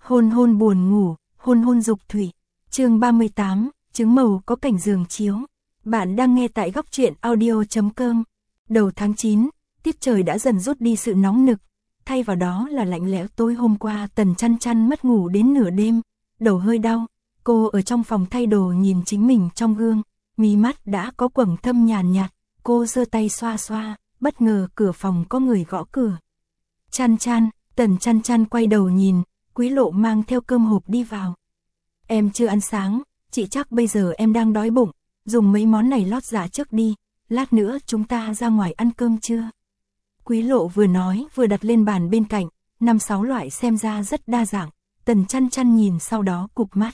Hôn hôn buồn ngủ, hôn hôn dục thủy. Chương 38, trứng màu có cảnh giường chiếu. Bạn đang nghe tại góc truyện audio.com. Đầu tháng 9, tiết trời đã dần rút đi sự nóng nực, thay vào đó là lạnh lẽo. Tối hôm qua Tần Chăn Chăn mất ngủ đến nửa đêm, đầu hơi đau. Cô ở trong phòng thay đồ nhìn chính mình trong gương, mí mắt đã có quầng thâm nhàn nhạt. Cô giơ tay xoa xoa, bất ngờ cửa phòng có người gõ cửa. Chăn Chăn, Tần Chăn Chăn quay đầu nhìn, Quý Lộ mang theo cơm hộp đi vào. Em chưa ăn sáng, chị chắc bây giờ em đang đói bụng, dùng mấy món này lót dạ trước đi, lát nữa chúng ta ra ngoài ăn cơm trưa. Quý Lộ vừa nói vừa đặt lên bàn bên cạnh, 5-6 loại xem ra rất đa dạng. Tần Chăn Chăn nhìn sau đó cụp mắt.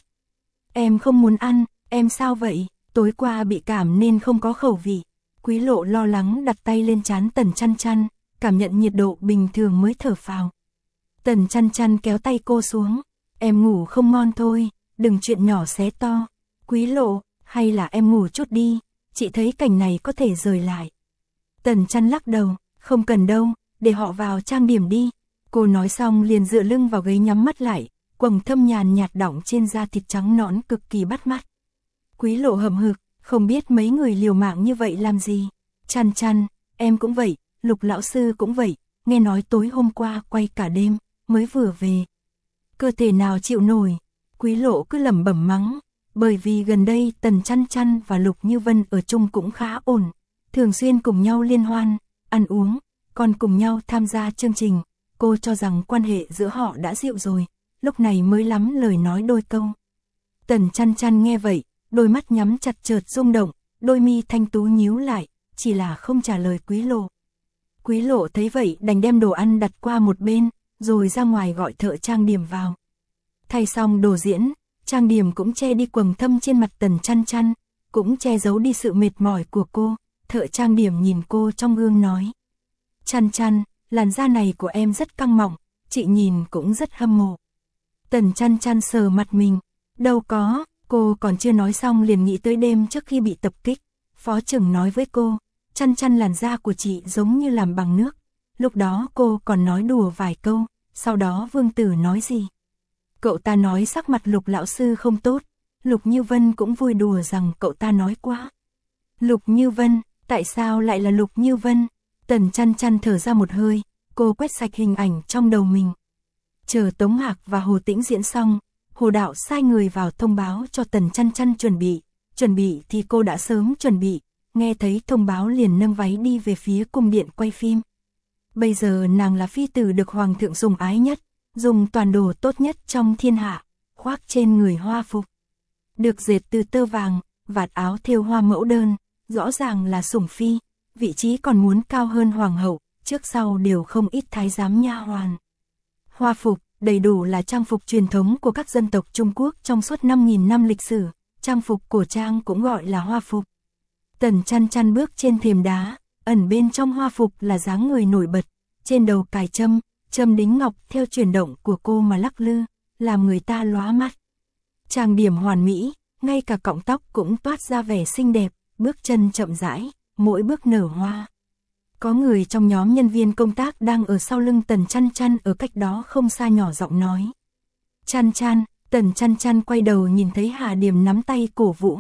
Em không muốn ăn, em sao vậy? Tối qua bị cảm nên không có khẩu vị. Quý Lộ lo lắng đặt tay lên trán Tần Chăn Chăn, cảm nhận nhiệt độ bình thường mới thở phào. Tần Chăn Chăn kéo tay cô xuống. Em ngủ không ngon thôi, đừng chuyện nhỏ xé to. Quý Lộ, hay là em ngủ chút đi, chị thấy cảnh này có thể rời lại. Tần Chăn lắc đầu, không cần đâu, để họ vào trang điểm đi. Cô nói xong liền dựa lưng vào ghế nhắm mắt lại, quầng thâm nhàn nhạt đọng trên da thịt trắng nõn cực kỳ bắt mắt. Quý Lộ hậm hực, không biết mấy người liều mạng như vậy làm gì. Chăn Chăn, em cũng vậy, Lục lão sư cũng vậy, nghe nói tối hôm qua quay cả đêm, mới vừa về. Cơ thể nào chịu nổi. Quý Lộ cứ lẩm bẩm mắng, bởi vì gần đây Tần Chăn Chăn và Lục Như Vân ở chung cũng khá ổn, thường xuyên cùng nhau liên hoan, ăn uống, còn cùng nhau tham gia chương trình. Cô cho rằng quan hệ giữa họ đã dịu rồi, lúc này mới lắm lời nói đôi câu. Tần Chăn Chăn nghe vậy, đôi mắt nhắm chặt chợt rung động, đôi mi thanh tú nhíu lại, chỉ là không trả lời Quý Lộ. Quý Lộ thấy vậy đành đem đồ ăn đặt qua một bên, rồi ra ngoài gọi thợ trang điểm vào. Thay xong đồ diễn, trang điểm cũng che đi quầng thâm trên mặt Tần Chăn Chăn, cũng che giấu đi sự mệt mỏi của cô. Thợ trang điểm nhìn cô trong gương nói: Chăn Chăn, làn da này của em rất căng mọng, chị nhìn cũng rất hâm mộ. Tần Chăn Chăn sờ mặt mình, đâu có, cô còn chưa nói xong liền nghĩ tới đêm trước khi bị tập kích. Phó trưởng nói với cô, Chăn Chăn làn da của chị giống như làm bằng nước. Lúc đó cô còn nói đùa vài câu, sau đó Vương Tử nói gì? Cậu ta nói sắc mặt Lục lão sư không tốt, Lục Như Vân cũng vui đùa rằng cậu ta nói quá. Lục Như Vân, tại sao lại là Lục Như Vân? Tần Chăn Chăn thở ra một hơi, cô quét sạch hình ảnh trong đầu mình. Chờ Tống Hạc và Hồ Tĩnh diễn xong, Hồ Đạo sai người vào thông báo cho Tần Chăn Chăn chuẩn bị thì cô đã sớm chuẩn bị, nghe thấy thông báo liền nâng váy đi về phía cung điện quay phim. Bây giờ nàng là phi tử được hoàng thượng sủng ái nhất, dùng toàn đồ tốt nhất trong thiên hạ, khoác trên người hoa phục. Được dệt từ tơ vàng, vạt áo thêu hoa mẫu đơn, rõ ràng là sủng phi, vị trí còn muốn cao hơn hoàng hậu, trước sau đều không ít thái giám nha hoàn. Hoa phục, đầy đủ là trang phục truyền thống của các dân tộc Trung Quốc trong suốt 5.000 năm lịch sử, trang phục cổ trang cũng gọi là hoa phục. Tần Chăn Chăn bước trên thềm đá, ẩn bên trong hoa phục là dáng người nổi bật, trên đầu cài châm đính ngọc theo chuyển động của cô mà lắc lư, làm người ta lóa mắt. Trang điểm hoàn mỹ, ngay cả cọng tóc cũng toát ra vẻ xinh đẹp, bước chân chậm rãi, mỗi bước nở hoa. Có người trong nhóm nhân viên công tác đang ở sau lưng Tần Chăn Chăn ở cách đó không xa nhỏ giọng nói: Chăn Chăn. Tần Chăn Chăn quay đầu nhìn thấy Hà Điềm nắm tay cổ vũ.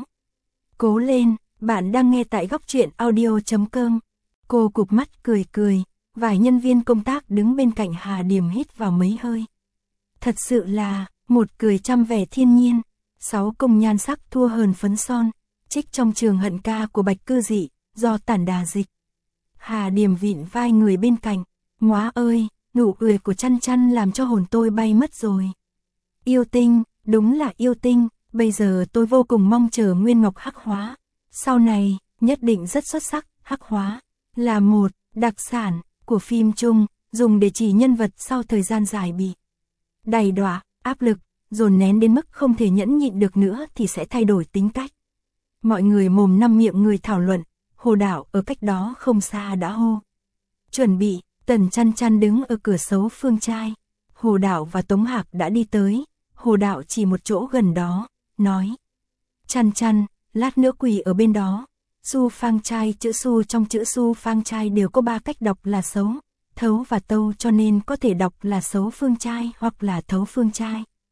Cố lên, bạn đang nghe tại góc truyện audio.com. Cô cụp mắt cười, vài nhân viên công tác đứng bên cạnh Hà Điềm hít vào mấy hơi. Thật sự là, một cười trăm vẻ thiên nhiên, 6 công nhan sắc thua hờn phấn son, trích trong trường hận ca của Bạch Cư Dị, do Tản Đà dịch. Hà Điềm vịn vai người bên cạnh, móa ơi, nụ cười của Chăn Chăn làm cho hồn tôi bay mất rồi. Yêu tinh, đúng là yêu tinh, bây giờ tôi vô cùng mong chờ Nguyên Ngọc hắc hóa, sau này, nhất định rất xuất sắc. Hắc hóa là một đặc sản của phim Trung, dùng để chỉ nhân vật sau thời gian dài bị đầy đọa, áp lực, dồn nén đến mức không thể nhẫn nhịn được nữa thì sẽ thay đổi tính cách. Mọi người mồm năm miệng người thảo luận, Hồ Đạo ở cách đó không xa đã hô: Chuẩn bị. Tần Chăn Chăn đứng ở cửa sấu phương trai. Hồ Đạo và Tống Hạc đã đi tới. Hồ Đạo chỉ một chỗ gần đó, nói: Chăn Chăn, lát nữa quỳ ở bên đó. Su Phang Trai, chữ Su trong chữ Su Phang Trai đều có 3 cách đọc là xấu, thấu và tâu, cho nên có thể đọc là xấu phương trai hoặc là thấu phương trai.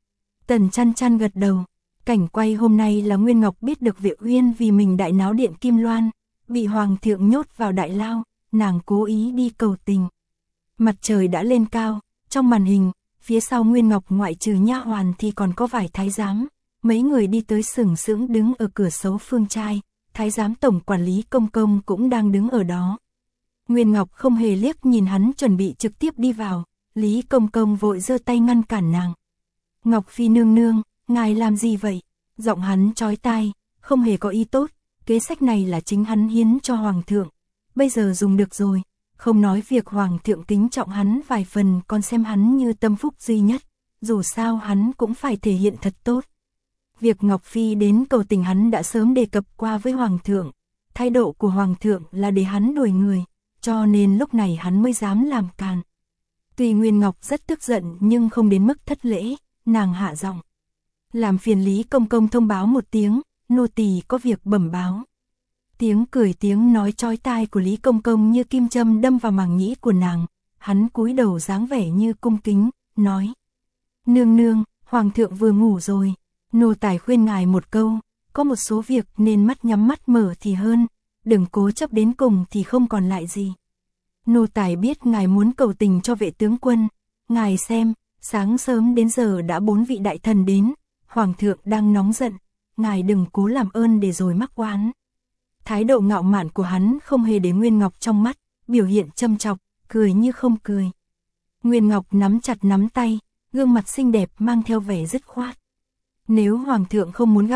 Tần Chăn Chăn gật đầu. Cảnh quay hôm nay là Nguyên Ngọc biết được Vệ Uyên vì mình đại náo điện Kim Loan, bị hoàng thượng nhốt vào đại lao, nàng cố ý đi cầu tình. Mặt trời đã lên cao, trong màn hình, phía sau Nguyên Ngọc ngoại trừ nha hoàn thì còn có vài thái giám, mấy người đi tới sừng sững đứng ở cửa sấu phương trai, thái giám tổng quản lý Công Công cũng đang đứng ở đó. Nguyên Ngọc không hề liếc nhìn hắn chuẩn bị trực tiếp đi vào, Lý Công Công vội giơ tay ngăn cản nàng. Ngọc Phi nương nương, ngài làm gì vậy? Giọng hắn chói tai, không hề có ý tốt, kế sách này là chính hắn hiến cho hoàng thượng, bây giờ dùng được rồi, không nói việc hoàng thượng kính trọng hắn vài phần còn xem hắn như tâm phúc duy nhất, dù sao hắn cũng phải thể hiện thật tốt. Việc Ngọc Phi đến cầu tình hắn đã sớm đề cập qua với hoàng thượng, thái độ của hoàng thượng là để hắn đuổi người, cho nên lúc này hắn mới dám làm càn. Tuy Nguyên Ngọc rất tức giận nhưng không đến mức thất lễ, nàng hạ giọng. Làm phiền Lý Công Công thông báo một tiếng, nô tỳ có việc bẩm báo. Tiếng cười tiếng nói chói tai của Lý Công Công như kim châm đâm vào màng nhĩ của nàng, hắn cúi đầu dáng vẻ như cung kính, nói. Nương nương, hoàng thượng vừa ngủ rồi, nô tài khuyên ngài một câu, có một số việc nên mắt nhắm mắt mở thì hơn, đừng cố chấp đến cùng thì không còn lại gì. Nô tài biết ngài muốn cầu tình cho Vệ tướng quân, ngài xem, sáng sớm đến giờ đã 4 vị đại thần đến, hoàng thượng đang nóng giận, ngài đừng cố làm ơn để rồi mắc oán. Thái độ ngạo mạn của hắn không hề để Nguyên Ngọc trong mắt, biểu hiện châm chọc, cười như không cười. Nguyên Ngọc nắm chặt nắm tay, gương mặt xinh đẹp mang theo vẻ dứt khoát. Nếu hoàng thượng không muốn gặp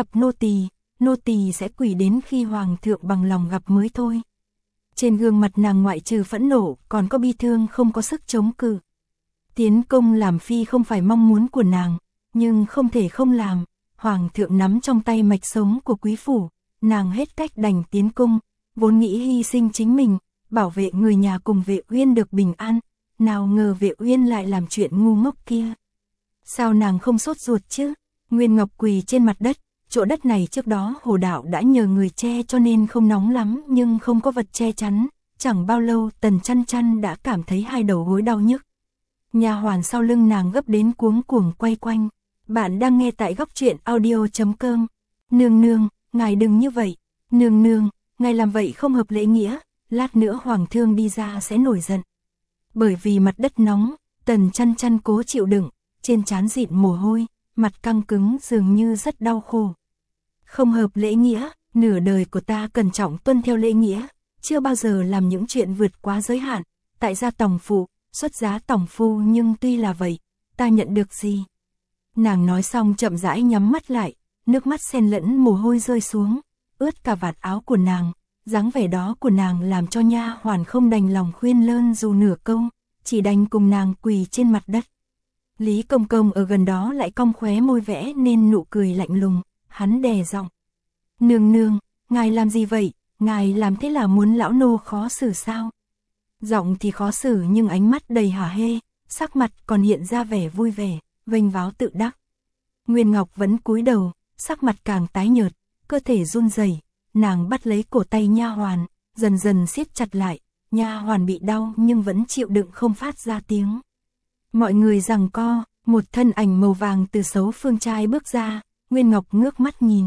nô tỳ sẽ quỳ đến khi hoàng thượng bằng lòng gặp mới thôi. Trên gương mặt nàng ngoại trừ phẫn nộ còn có bi thương không có sức chống cự. Tiến công làm phi không phải mong muốn của nàng, nhưng không thể không làm. Hoàng thượng nắm trong tay mạch sống của quý phủ, nàng hết cách đành tiến cung, vốn nghĩ hy sinh chính mình, bảo vệ người nhà cùng Vệ Uyên được bình an, nào ngờ Vệ Uyên lại làm chuyện ngu ngốc kia. Sao nàng không sốt ruột chứ? Nguyên Ngọc quỳ trên mặt đất, chỗ đất này trước đó Hồ đạo đã nhờ người che cho nên không nóng lắm nhưng không có vật che chắn, chẳng bao lâu Tần Chăn Chăn đã cảm thấy hai đầu gối đau nhức. Nha hoàn sau lưng nàng gấp đến cuống cuồng quay quanh. Bạn đang nghe tại góc truyện audio.com. Nương nương, ngài đừng như vậy. Nương nương, ngài làm vậy không hợp lễ nghĩa, lát nữa hoàng thượng đi ra sẽ nổi giận. Bởi vì mặt đất nóng, Tần Chăn Chăn cố chịu đựng, trên trán dịn mồ hôi, mặt căng cứng dường như rất đau khổ. Không hợp lễ nghĩa, nửa đời của ta cẩn trọng tuân theo lễ nghĩa, chưa bao giờ làm những chuyện vượt quá giới hạn, tại gia tòng phụ, xuất giá tòng phu nhưng tuy là vậy, ta nhận được gì? Nàng nói xong chậm rãi nhắm mắt lại, nước mắt xen lẫn mồ hôi rơi xuống, ướt cả vạt áo của nàng, dáng vẻ đó của nàng làm cho nha hoàn không đành lòng khuyên lơn dù nửa câu, chỉ đành cùng nàng quỳ trên mặt đất. Lý Công Công ở gần đó lại cong khóe môi vẽ nên nụ cười lạnh lùng, hắn đè giọng. Nương nương, ngài làm gì vậy, ngài làm thế là muốn lão nô khó xử sao? Giọng thì khó xử nhưng ánh mắt đầy hả hê, sắc mặt còn hiện ra vẻ vui vẻ, vênh váo tự đắc. Nguyên Ngọc vẫn cúi đầu, sắc mặt càng tái nhợt, cơ thể run rẩy, nàng bắt lấy cổ tay nha hoàn, dần dần siết chặt lại, nha hoàn bị đau nhưng vẫn chịu đựng không phát ra tiếng. Mọi người giằng co, một thân ảnh màu vàng từ sấu phương trai bước ra, Nguyên Ngọc ngước mắt nhìn.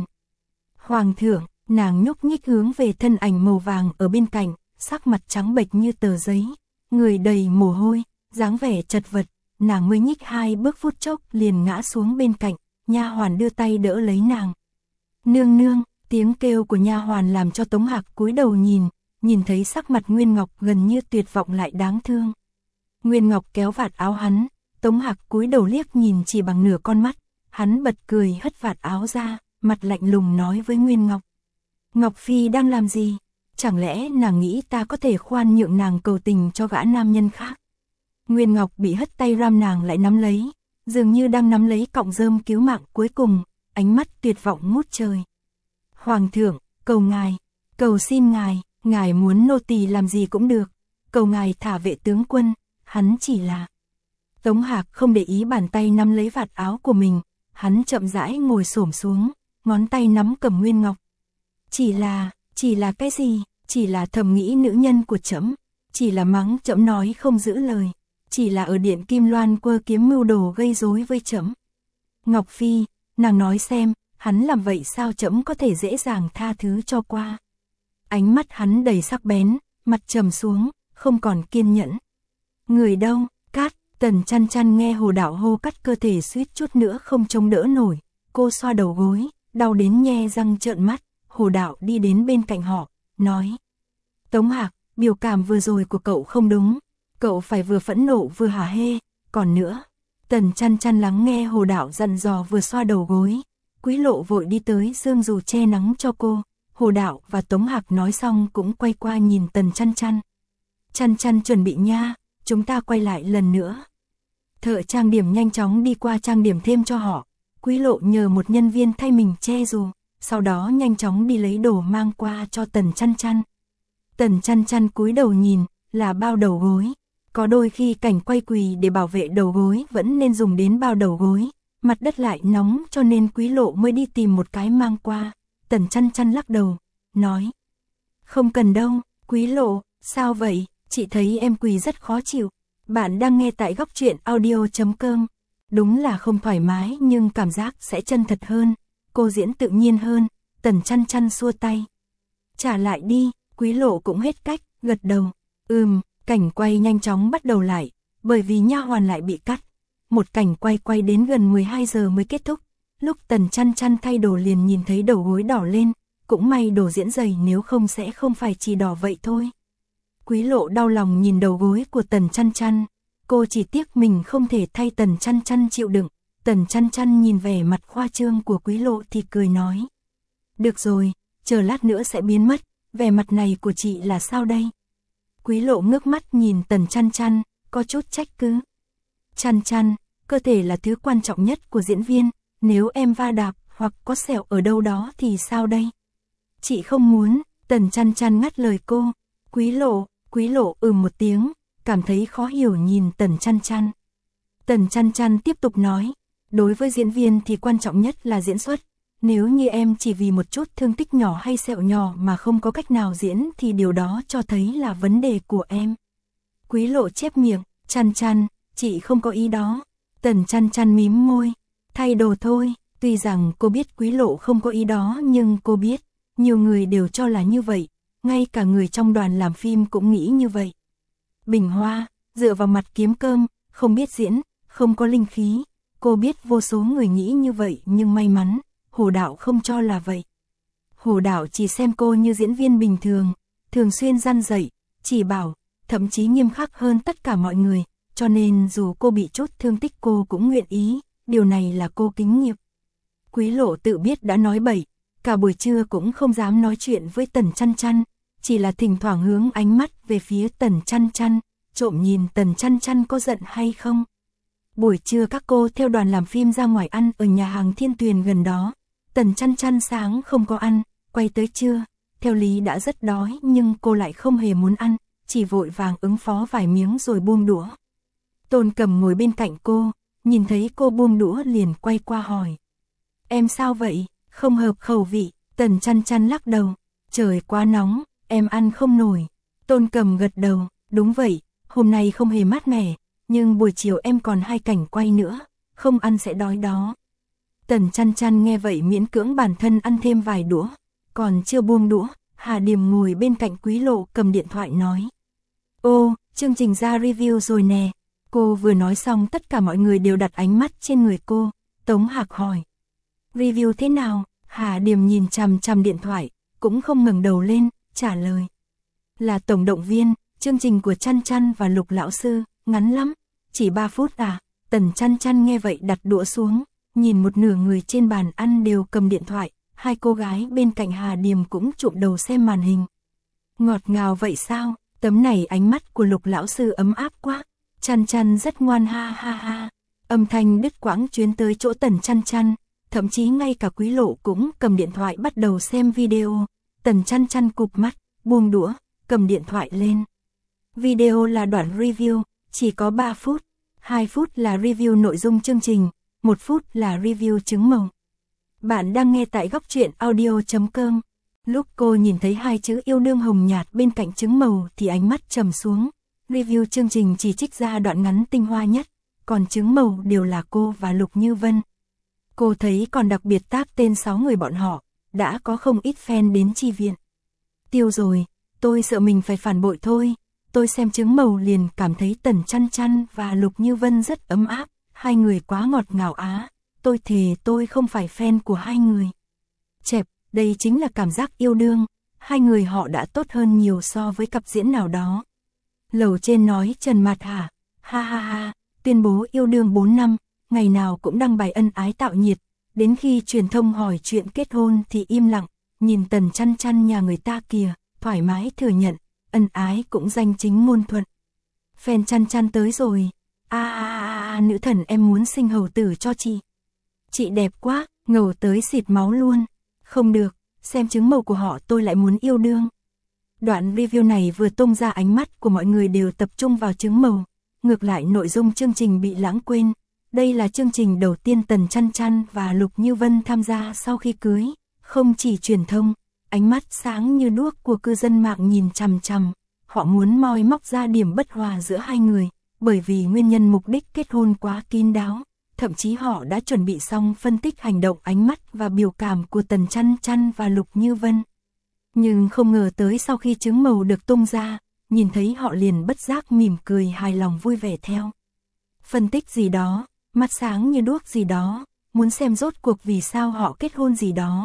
Hoàng thượng, nàng nhúc nhích hướng về thân ảnh màu vàng ở bên cạnh, sắc mặt trắng bệch như tờ giấy, người đầy mồ hôi, dáng vẻ chật vật, nàng mới nhích 2 bước phút chốc liền ngã xuống bên cạnh, nha hoàn đưa tay đỡ lấy nàng. Nương nương, tiếng kêu của nha hoàn làm cho Tống Hạc cúi đầu nhìn thấy sắc mặt Nguyên Ngọc gần như tuyệt vọng lại đáng thương. Nguyên Ngọc kéo vạt áo hắn, Tống Hạc cúi đầu liếc nhìn chỉ bằng nửa con mắt, hắn bật cười hất vạt áo ra, mặt lạnh lùng nói với Nguyên Ngọc. Ngọc Phi đang làm gì? Chẳng lẽ nàng nghĩ ta có thể khoan nhượng nàng cầu tình cho gã nam nhân khác? Nguyên Ngọc bị hất tay ram nàng lại nắm lấy, dường như đang nắm lấy cọng rơm cứu mạng cuối cùng, ánh mắt tuyệt vọng ngút trời. Hoàng thượng, cầu ngài, cầu xin ngài, ngài muốn nô tỳ làm gì cũng được, cầu ngài thả Vệ tướng quân, hắn chỉ là... Tống Hạc không để ý bàn tay nắm lấy vạt áo của mình, hắn chậm rãi ngồi xổm xuống, ngón tay nắm cầm Nguyên Ngọc. Chỉ là cái gì? Chỉ là thầm nghĩ nữ nhân của trẫm, chỉ là mắng trẫm nói không giữ lời, chỉ là ở điện Kim Loan quơ kiếm mưu đồ gây rối với trẫm. Ngọc Phi, nàng nói xem, hắn làm vậy sao trẫm có thể dễ dàng tha thứ cho qua. Ánh mắt hắn đầy sắc bén, mặt trầm xuống, không còn kiên nhẫn. Người đâu, cát, Tần Chăn Chăn nghe Hồ Đạo hô cắt cơ thể suýt chút nữa không chống đỡ nổi, cô xoa đầu gối, đau đến nhe răng trợn mắt, Hồ Đạo đi đến bên cạnh họ, nói. Tống Hạc, biểu cảm vừa rồi của cậu không đúng, cậu phải vừa phẫn nộ vừa hả hê, còn nữa. Tần Chăn Chăn lắng nghe Hồ Đạo dặn dò vừa xoa đầu gối, Quý Lộ vội đi tới giương dù che nắng cho cô, Hồ Đạo và Tống Hạc nói xong cũng quay qua nhìn Tần Chăn Chăn. Chăn Chăn chuẩn bị nha, chúng ta quay lại lần nữa. Thợ trang điểm nhanh chóng đi qua trang điểm thêm cho họ, Quý Lộ nhờ một nhân viên thay mình che dù, sau đó nhanh chóng đi lấy đồ mang qua cho Tần Chăn Chăn. Tần Chăn Chăn cúi đầu nhìn, là bao đầu gối. Có đôi khi cảnh quay quỳ để bảo vệ đầu gối vẫn nên dùng đến bao đầu gối, mặt đất lại nóng cho nên Quý Lộ mới đi tìm một cái mang qua. Tần Chăn Chăn lắc đầu, nói. Không cần đâu, Quý Lộ, sao vậy, chị thấy em quỳ rất khó chịu. Bạn đang nghe tại góc truyện audio.com. Đúng là không thoải mái nhưng cảm giác sẽ chân thật hơn, cô diễn tự nhiên hơn. Tần Chăn Chăn xua tay. Trả lại đi, Quý Lộ cũng hết cách, gật đầu. Cảnh quay nhanh chóng bắt đầu lại, bởi vì nha hoàn lại bị cắt. Một cảnh quay đến gần 12 giờ mới kết thúc. Lúc Tần Chăn Chăn thay đồ liền nhìn thấy đầu gối đỏ lên, cũng may đồ diễn dày nếu không sẽ không phải chỉ đỏ vậy thôi. Quý Lộ đau lòng nhìn đầu gối của Tần Chăn Chăn, cô chỉ tiếc mình không thể thay Tần Chăn Chăn chịu đựng. Tần Chăn Chăn nhìn vẻ mặt khoa trương của Quý Lộ thì cười nói. Được rồi, chờ lát nữa sẽ biến mất, vẻ mặt này của chị là sao đây? Quý Lộ ngước mắt nhìn Tần Chăn Chăn, có chút trách cứ. Chăn Chăn, cơ thể là thứ quan trọng nhất của diễn viên, nếu em va đạp hoặc có sẹo ở đâu đó thì sao đây? Chị không muốn, Tần Chăn Chăn ngắt lời cô. Quý Lộ một tiếng, cảm thấy khó hiểu nhìn Tần Chăn Chăn. Tần Chăn Chăn tiếp tục nói, đối với diễn viên thì quan trọng nhất là diễn xuất. Nếu như em chỉ vì một chút thương tích nhỏ hay sẹo nhỏ mà không có cách nào diễn thì điều đó cho thấy là vấn đề của em. Quý Lộ chép miệng, Chăn Chăn, chị không có ý đó. Tần Chăn Chăn mím môi, thay đồ thôi. Tuy rằng cô biết Quý Lộ không có ý đó nhưng cô biết, nhiều người đều cho là như vậy, ngay cả người trong đoàn làm phim cũng nghĩ như vậy. Bình Hoa, dựa vào mặt kiếm cơm, không biết diễn, không có linh khí. Cô biết vô số người nghĩ như vậy nhưng may mắn, Hồ Đạo không cho là vậy. Hồ Đạo chỉ xem cô như diễn viên bình thường, thường xuyên răn dạy, chỉ bảo, thậm chí nghiêm khắc hơn tất cả mọi người, cho nên dù cô bị chút thương tích cô cũng nguyện ý, điều này là cô kính nghiệp. Quý Lộ tự biết đã nói bậy, cả buổi trưa cũng không dám nói chuyện với Tần Chăn Chăn, chỉ là thỉnh thoảng hướng ánh mắt về phía Tần Chăn Chăn, trộm nhìn Tần Chăn Chăn có giận hay không. Buổi trưa các cô theo đoàn làm phim ra ngoài ăn ở nhà hàng Thiên Tuyền gần đó. Tần Chăn Chăn sáng không có ăn, quay tới trưa, theo lý đã rất đói nhưng cô lại không hề muốn ăn, chỉ vội vàng ứng phó vài miếng rồi buông đũa. Tôn Cầm ngồi bên cạnh cô, nhìn thấy cô buông đũa liền quay qua hỏi. Em sao vậy, không hợp khẩu vị? Tần Chăn Chăn lắc đầu, trời quá nóng, em ăn không nổi. Tôn Cầm gật đầu, đúng vậy, hôm nay không hề mát mẻ, nhưng buổi chiều em còn 2 cảnh quay nữa, không ăn sẽ đói đó. Tần Chăn Chăn nghe vậy miễn cưỡng bản thân ăn thêm vài đũa, còn chưa buông đũa, Hà Điềm ngồi bên cạnh Quý Lộ cầm điện thoại nói. Ô, chương trình ra review rồi nè. Cô vừa nói xong tất cả mọi người đều đặt ánh mắt trên người cô. Tống Hạc hỏi. Review thế nào? Hà Điềm nhìn chằm chằm điện thoại, cũng không ngẩng đầu lên, trả lời. Là tổng động viên, chương trình của Chăn Chăn và Lục lão sư, ngắn lắm, chỉ 3 phút à? Tần Chăn Chăn nghe vậy đặt đũa xuống, nhìn một nửa người trên bàn ăn đều cầm điện thoại, 2 cô gái bên cạnh Hà Điềm cũng chụm đầu xem màn hình. Ngọt ngào vậy sao? Tấm này ánh mắt của Lục lão sư ấm áp quá. Chăn Chăn rất ngoan ha ha ha. Âm thanh đứt quãng chuyến tới chỗ Tần Chăn Chăn, thậm chí ngay cả Quý Lộ cũng cầm điện thoại bắt đầu xem video. Tần Chăn Chăn cụp mắt, buông đũa, cầm điện thoại lên. Video là đoạn review, chỉ có 3 phút, 2 phút là review nội dung chương trình, 1 phút là review trứng màu. Bạn đang nghe tại góc truyện audio.com. Lúc cô nhìn thấy 2 chữ yêu đương hồng nhạt bên cạnh trứng màu thì ánh mắt trầm xuống. Review chương trình chỉ trích ra đoạn ngắn tinh hoa nhất, còn trứng màu đều là cô và Lục Như Vân. Cô thấy còn đặc biệt tag tên 6 người bọn họ, đã có không ít fan đến chi viện. Tiêu rồi, tôi sợ mình phải phản bội thôi. Tôi xem trứng màu liền cảm thấy Tần Chăn Chăn và Lục Như Vân rất ấm áp, hai người quá ngọt ngào á. Tôi thề tôi không phải fan của hai người. Chẹp, đây chính là cảm giác yêu đương, hai người họ đã tốt hơn nhiều so với cặp diễn nào đó. Lầu trên nói Trần Mạt hả? Ha ha ha, tuyên bố yêu đương 4 năm, ngày nào cũng đăng bài ân ái tạo nhiệt, đến khi truyền thông hỏi chuyện kết hôn thì im lặng, nhìn Tần Chăn Chăn nhà người ta kìa, thoải mái thừa nhận, ân ái cũng danh chính ngôn thuận. Fan Chăn Chăn tới rồi, nữ thần em muốn sinh hầu tử cho chị. Chị đẹp quá, ngầu tới xịt máu luôn. Không được, xem trứng màu của họ tôi lại muốn yêu đương. Đoạn review này vừa tung ra ánh mắt của mọi người đều tập trung vào trứng màu. Ngược lại nội dung chương trình bị lãng quên. Đây là chương trình đầu tiên Tần Chăn Chăn và Lục Như Vân tham gia sau khi cưới. Không chỉ truyền thông, ánh mắt sáng như đuốc của cư dân mạng nhìn chằm chằm. Họ muốn moi móc ra điểm bất hòa giữa hai người, bởi vì nguyên nhân mục đích kết hôn quá kín đáo. Thậm chí họ đã chuẩn bị xong phân tích hành động, ánh mắt và biểu cảm của Tần Chăn Chăn và Lục Như Vân. Nhưng không ngờ tới sau khi trứng màu được tung ra, nhìn thấy họ liền bất giác mỉm cười hài lòng vui vẻ theo. Phân tích gì đó, mắt sáng như đuốc gì đó, muốn xem rốt cuộc vì sao họ kết hôn gì đó.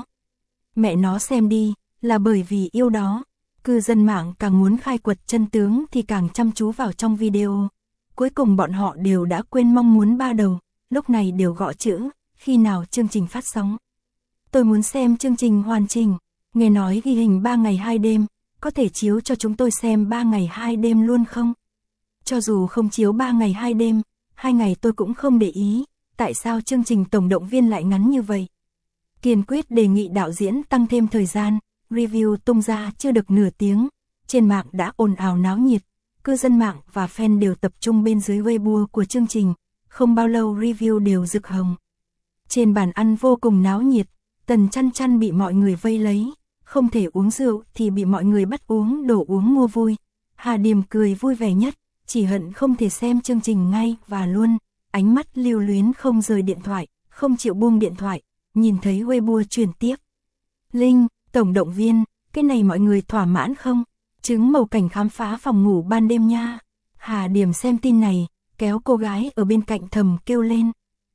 Mẹ nó xem đi, là bởi vì yêu đó. Cư dân mạng càng muốn khai quật chân tướng thì càng chăm chú vào trong video. Cuối cùng bọn họ đều đã quên mong muốn ba đầu, lúc này đều gõ chữ, khi nào chương trình phát sóng. Tôi muốn xem chương trình hoàn chỉnh, nghe nói ghi hình 3 ngày 2 đêm, có thể chiếu cho chúng tôi xem 3 ngày 2 đêm luôn không? Cho dù không chiếu 3 ngày 2 đêm, 2 ngày tôi cũng không để ý, tại sao chương trình tổng động viên lại ngắn như vậy? Kiên quyết đề nghị đạo diễn tăng thêm thời gian, review tung ra chưa được nửa tiếng, trên mạng đã ồn ào náo nhiệt, cư dân mạng và fan đều tập trung bên dưới Weibo của chương trình, không bao lâu review đều rực hồng. Trên bàn ăn vô cùng náo nhiệt, Tần Chăn Chăn bị mọi người vây lấy, không thể uống rượu thì bị mọi người bắt uống đồ uống mua vui. Hà Điềm cười vui vẻ nhất, chỉ hận không thể xem chương trình ngay và luôn, ánh mắt lưu luyến không rời điện thoại, không chịu buông điện thoại, nhìn thấy Weibo truyền tiếp. Linh, tổng động viên, cái này mọi người thỏa mãn không? Trứng màu cảnh khám phá phòng ngủ ban đêm nha. Hà Điềm xem tin này, kéo cô gái ở bên cạnh thầm kêu lên.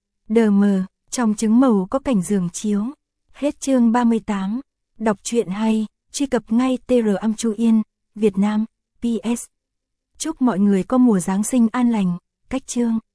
Đờ mờ, trong trứng màu có cảnh giường chiếu. Hết chương 38. Đọc truyện hay, truy cập ngay TR Việt Nam, PS. Chúc mọi người có mùa Giáng sinh an lành, cách chương.